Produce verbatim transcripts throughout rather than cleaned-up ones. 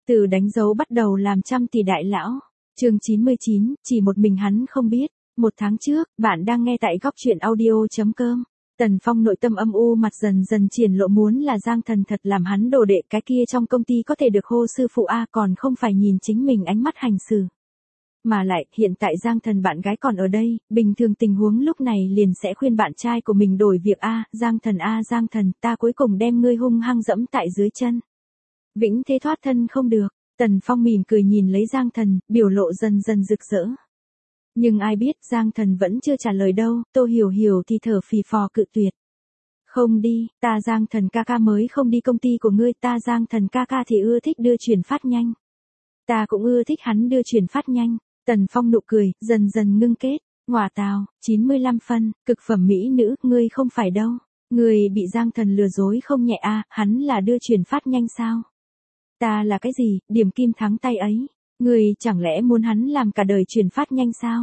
Từ đánh dấu bắt đầu làm trăm tỷ đại lão. Chương chín mươi chín, chỉ một mình hắn không biết. Một tháng trước, bạn đang nghe tại góc truyện audio chấm com. Tần Phong nội tâm âm u mặt dần dần triển lộ, muốn là Giang Thần thật làm hắn đồ đệ, cái kia trong công ty có thể được hô sư phụ a, còn không phải nhìn chính mình ánh mắt hành xử. Mà lại, hiện tại Giang Thần bạn gái còn ở đây, bình thường tình huống lúc này liền sẽ khuyên bạn trai của mình đổi việc a, Giang Thần a Giang Thần, ta cuối cùng đem ngươi hung hăng dẫm tại dưới chân. Vĩnh thế thoát thân không được. Tần Phong mỉm cười nhìn lấy Giang Thần, biểu lộ dần dần rực rỡ. Nhưng ai biết Giang Thần vẫn chưa trả lời đâu, Tô Hiểu Hiểu thì thở phì phò cự tuyệt. Không đi, ta Giang Thần ca ca mới không đi công ty của ngươi, ta Giang Thần ca ca thì ưa thích đưa chuyển phát nhanh. Ta cũng ưa thích hắn đưa chuyển phát nhanh. Tần Phong nụ cười, dần dần ngưng kết. Ngọa tào, chín mươi lăm phân, cực phẩm mỹ nữ, ngươi không phải đâu. Ngươi bị Giang Thần lừa dối không nhẹ a, hắn là đưa chuyển phát nhanh sao? Ta là cái gì, điểm kim thắng tay ấy? Ngươi chẳng lẽ muốn hắn làm cả đời chuyển phát nhanh sao?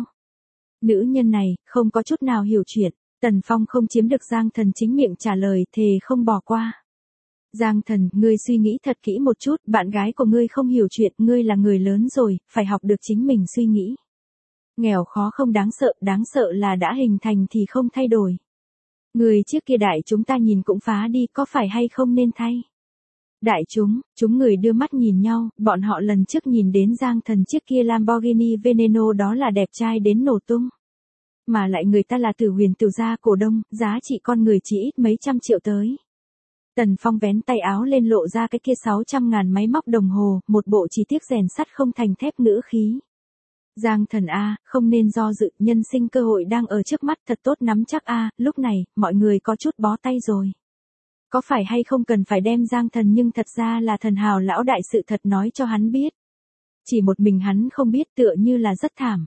Nữ nhân này, không có chút nào hiểu chuyện. Tần Phong không chiếm được Giang Thần chính miệng trả lời, thề không bỏ qua. Giang Thần, ngươi suy nghĩ thật kỹ một chút, bạn gái của ngươi không hiểu chuyện, ngươi là người lớn rồi, phải học được chính mình suy nghĩ. Nghèo khó không đáng sợ, đáng sợ là đã hình thành thì không thay đổi. Người trước kia đại chúng ta nhìn cũng phá đi, có phải hay không nên thay? Đại chúng, chúng người đưa mắt nhìn nhau, bọn họ lần trước nhìn đến Giang Thần chiếc kia Lamborghini Veneno đó là đẹp trai đến nổ tung. Mà lại người ta là Tử Huyền Tử gia cổ đông, giá trị con người chỉ ít mấy trăm triệu tới. Tần Phong vén tay áo lên lộ ra cái kia sáu trăm ngàn máy móc đồng hồ, một bộ chi tiết rèn sắt không thành thép ngữ khí. Giang Thần a, không nên do dự, nhân sinh cơ hội đang ở trước mắt, thật tốt nắm chắc a, lúc này, mọi người có chút bó tay rồi. Có phải hay không cần phải đem Giang Thần nhưng thật ra là thần hào lão đại sự thật nói cho hắn biết. Chỉ một mình hắn không biết, tựa như là rất thảm.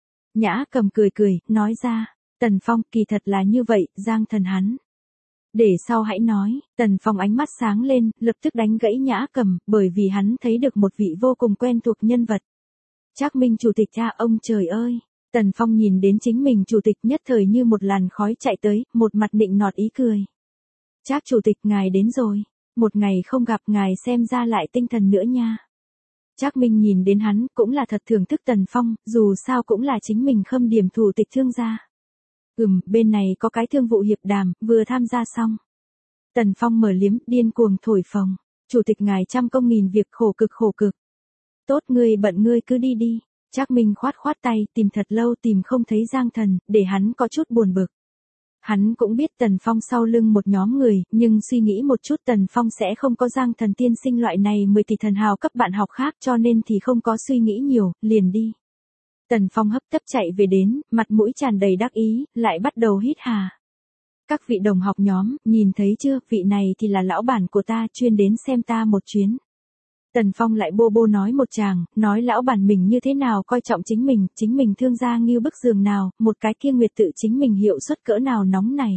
Nhã Cầm cười cười, nói ra, Tần Phong, kỳ thật là như vậy, Giang Thần hắn. Để sau hãy nói. Tần Phong ánh mắt sáng lên, lập tức đánh gãy Nhã Cầm, bởi vì hắn thấy được một vị vô cùng quen thuộc nhân vật. Trác Minh chủ tịch cha, ông trời ơi. Tần Phong nhìn đến chính mình chủ tịch nhất thời như một làn khói chạy tới, một mặt nịnh nọt ý cười. Trác chủ tịch, ngài đến rồi. Một ngày không gặp ngài xem ra lại tinh thần nữa nha. Trác Minh nhìn đến hắn, cũng là thật thưởng thức Tần Phong, dù sao cũng là chính mình khâm điểm thủ tịch thương gia. Ừm, bên này có cái thương vụ hiệp đàm, vừa tham gia xong. Tần Phong mở liếm, điên cuồng thổi phồng. Chủ tịch ngài trăm công nghìn việc, khổ cực khổ cực. Tốt, ngươi bận ngươi cứ đi đi. Trác Minh khoát khoát tay, tìm thật lâu tìm không thấy Giang Thần, để hắn có chút buồn bực. Hắn cũng biết Tần Phong sau lưng một nhóm người, nhưng suy nghĩ một chút Tần Phong sẽ không có Giang Thần tiên sinh loại này mười tỷ thần hào cấp bạn học khác, cho nên thì không có suy nghĩ nhiều, liền đi. Tần Phong hấp tấp chạy về đến, mặt mũi tràn đầy đắc ý, lại bắt đầu hít hà. Các vị đồng học nhóm, nhìn thấy chưa, vị này thì là lão bản của ta, chuyên đến xem ta một chuyến. Tần Phong lại bô bô nói một tràng, nói lão bản mình như thế nào coi trọng chính mình, chính mình thương gia nghiêu bức giường nào, một cái kia nguyệt tự chính mình hiệu suất cỡ nào nóng này.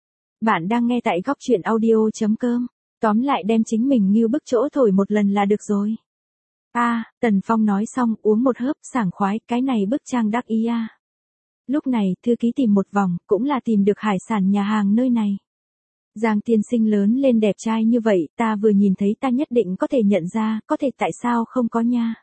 Bạn đang nghe tại góc truyện audio chấm com, tóm lại đem chính mình nghiêu bức chỗ thổi một lần là được rồi. A, à, Tần Phong nói xong, uống một hớp, sảng khoái, cái này bức trang đắc ý a. Lúc này, thư ký tìm một vòng, cũng là tìm được hải sản nhà hàng nơi này. Giang tiên sinh lớn lên đẹp trai như vậy, ta vừa nhìn thấy ta nhất định có thể nhận ra, có thể tại sao không có nha.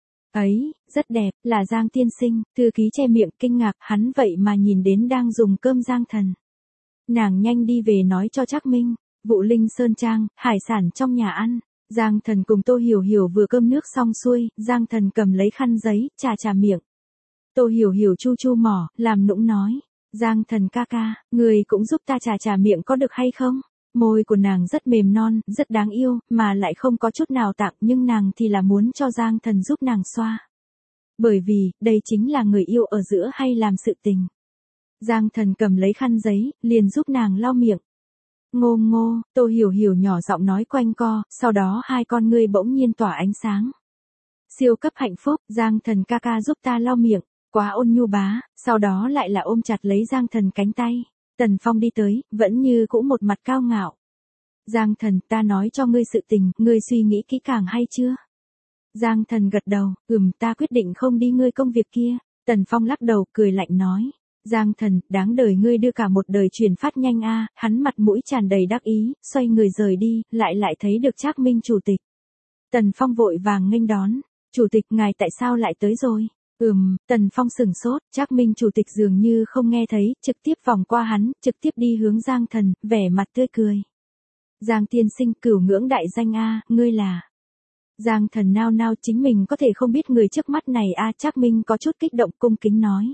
Ấy, rất đẹp, là Giang tiên sinh, thư ký che miệng kinh ngạc, hắn vậy mà nhìn đến đang dùng cơm Giang Thần. Nàng nhanh đi về nói cho Trác Minh, Vụ Linh Sơn Trang, hải sản trong nhà ăn. Giang Thần cùng Tô Hiểu Hiểu vừa cơm nước xong xuôi, Giang Thần cầm lấy khăn giấy, chà chà miệng. Tô Hiểu Hiểu chu chu mỏ, làm nũng nói. Giang Thần ca ca, người cũng giúp ta chà chà miệng có được hay không? Môi của nàng rất mềm non, rất đáng yêu, mà lại không có chút nào tặng, nhưng nàng thì là muốn cho Giang Thần giúp nàng xoa. Bởi vì, đây chính là người yêu ở giữa hay làm sự tình. Giang Thần cầm lấy khăn giấy, liền giúp nàng lau miệng. Ngô ngô, Tô Hiểu Hiểu nhỏ giọng nói quanh co, sau đó hai con ngươi bỗng nhiên tỏa ánh sáng. Siêu cấp hạnh phúc, Giang Thần ca ca giúp ta lau miệng. Quá ôn nhu bá, sau đó lại là ôm chặt lấy Giang Thần cánh tay. Tần Phong đi tới, vẫn như cũ một mặt cao ngạo. Giang Thần, ta nói cho ngươi sự tình, ngươi suy nghĩ kỹ càng hay chưa? Giang Thần gật đầu, ừm, ta quyết định không đi ngươi công việc kia. Tần Phong lắc đầu, cười lạnh nói. Giang Thần, đáng đời ngươi đưa cả một đời truyền phát nhanh a. Hắn mặt mũi tràn đầy đắc ý, xoay người rời đi, lại lại thấy được Trác Minh chủ tịch. Tần Phong vội vàng nghênh đón. Chủ tịch ngài tại sao lại tới rồi? Ừm, Tần Phong sừng sốt, Trác Minh chủ tịch dường như không nghe thấy, trực tiếp vòng qua hắn, trực tiếp đi hướng Giang Thần, vẻ mặt tươi cười. Giang tiên sinh, cửu ngưỡng đại danh a, ngươi là... Giang Thần nao nao, chính mình có thể không biết người trước mắt này a. Trác Minh có chút kích động cung kính nói.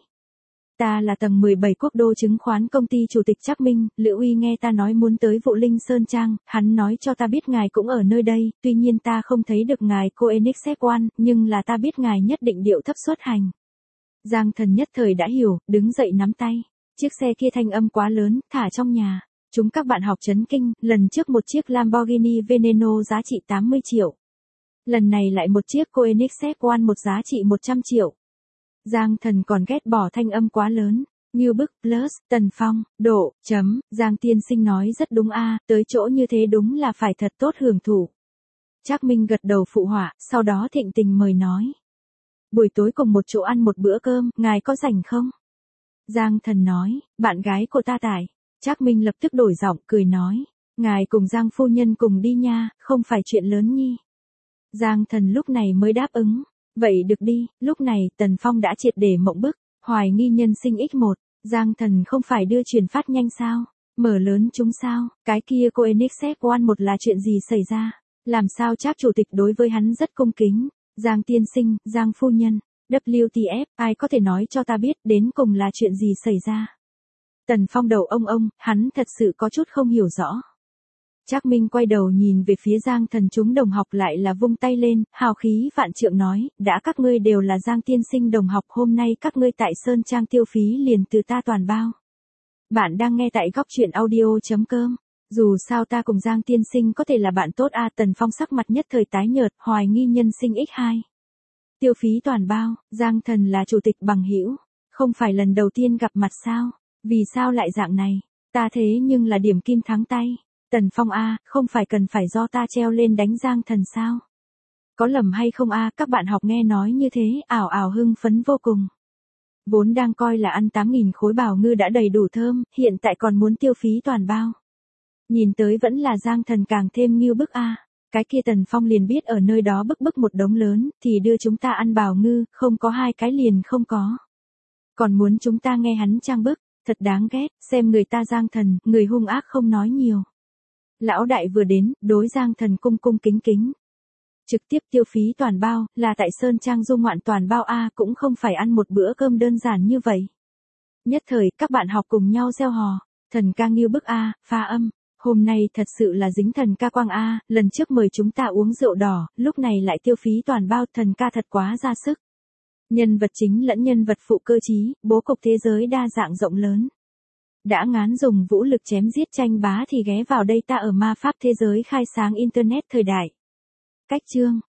Ta là tầng mười bảy quốc đô chứng khoán công ty chủ tịch Trác Minh, Lữ Uy nghe ta nói muốn tới Vụ Linh Sơn Trang, hắn nói cho ta biết ngài cũng ở nơi đây, tuy nhiên ta không thấy được ngài cô Enixep One, nhưng là ta biết ngài nhất định điệu thấp xuất hành. Giang Thần nhất thời đã hiểu, đứng dậy nắm tay. Chiếc xe kia thanh âm quá lớn, thả trong nhà. Chúng các bạn học chấn kinh, lần trước một chiếc Lamborghini Veneno giá trị tám mươi triệu. Lần này lại một chiếc Koenigsegg One một giá trị một trăm triệu. Giang Thần còn ghét bỏ thanh âm quá lớn. Như bức, plus, Tần Phong, độ, chấm, Giang tiên sinh nói rất đúng a, tới chỗ như thế đúng là phải thật tốt hưởng thụ. Trác Minh gật đầu phụ họa, sau đó thịnh tình mời nói. Buổi tối cùng một chỗ ăn một bữa cơm, ngài có rảnh không? Giang Thần nói, bạn gái của ta tải. Trác Minh lập tức đổi giọng, cười nói. Ngài cùng Giang phu nhân cùng đi nha, không phải chuyện lớn nhi. Giang Thần lúc này mới đáp ứng. Vậy được đi, lúc này Tần Phong đã triệt để mộng bức. Hoài nghi nhân sinh x một, Giang Thần không phải đưa truyền phát nhanh sao? Mở lớn chúng sao? Cái kia cô Enixep One một là chuyện gì xảy ra? Làm sao Trác chủ tịch đối với hắn rất cung kính? Giang tiên sinh, Giang phu nhân, W T F, ai có thể nói cho ta biết đến cùng là chuyện gì xảy ra? Tần Phong đầu ông ông, hắn thật sự có chút không hiểu rõ. Trác Minh quay đầu nhìn về phía Giang Thần, chúng đồng học lại là vung tay lên, hào khí vạn trượng nói, đã các ngươi đều là Giang tiên sinh đồng học, hôm nay các ngươi tại Sơn Trang tiêu phí liền từ ta toàn bao. Bạn đang nghe tại góc truyện audio chấm com. Dù sao ta cùng Giang tiên sinh có thể là bạn tốt a. Tần Phong sắc mặt nhất thời tái nhợt, hoài nghi nhân sinh x hai. Tiêu phí toàn bao, Giang Thần là chủ tịch bằng hữu, không phải lần đầu tiên gặp mặt sao? Vì sao lại dạng này? Ta thế nhưng là điểm kim thắng tay. Tần Phong a, không phải cần phải do ta treo lên đánh Giang Thần sao? Có lầm hay không a? Các bạn học nghe nói như thế, ảo ảo hưng phấn vô cùng. Vốn đang coi là ăn tám nghìn khối bào ngư đã đầy đủ thơm, hiện tại còn muốn tiêu phí toàn bao. Nhìn tới vẫn là Giang Thần càng thêm nghiêu bức a. Cái kia Tần Phong liền biết ở nơi đó bức bức một đống lớn, thì đưa chúng ta ăn bào ngư, không có hai cái liền không có. Còn muốn chúng ta nghe hắn trang bức, thật đáng ghét, xem người ta Giang Thần, người hung ác không nói nhiều. Lão đại vừa đến, đối Giang Thần cung cung kính kính. Trực tiếp tiêu phí toàn bao, là tại Sơn Trang du ngoạn toàn bao a, cũng không phải ăn một bữa cơm đơn giản như vậy. Nhất thời, các bạn học cùng nhau reo hò, thần ca nghiêu bức a, pha âm. Hôm nay thật sự là dính thần ca quang a, lần trước mời chúng ta uống rượu đỏ, lúc này lại tiêu phí toàn bao, thần ca thật quá ra sức. Nhân vật chính lẫn nhân vật phụ cơ trí, bố cục thế giới đa dạng rộng lớn. Đã ngán dùng vũ lực chém giết tranh bá thì ghé vào đây ta ở ma pháp thế giới khai sáng internet thời đại. Cách chương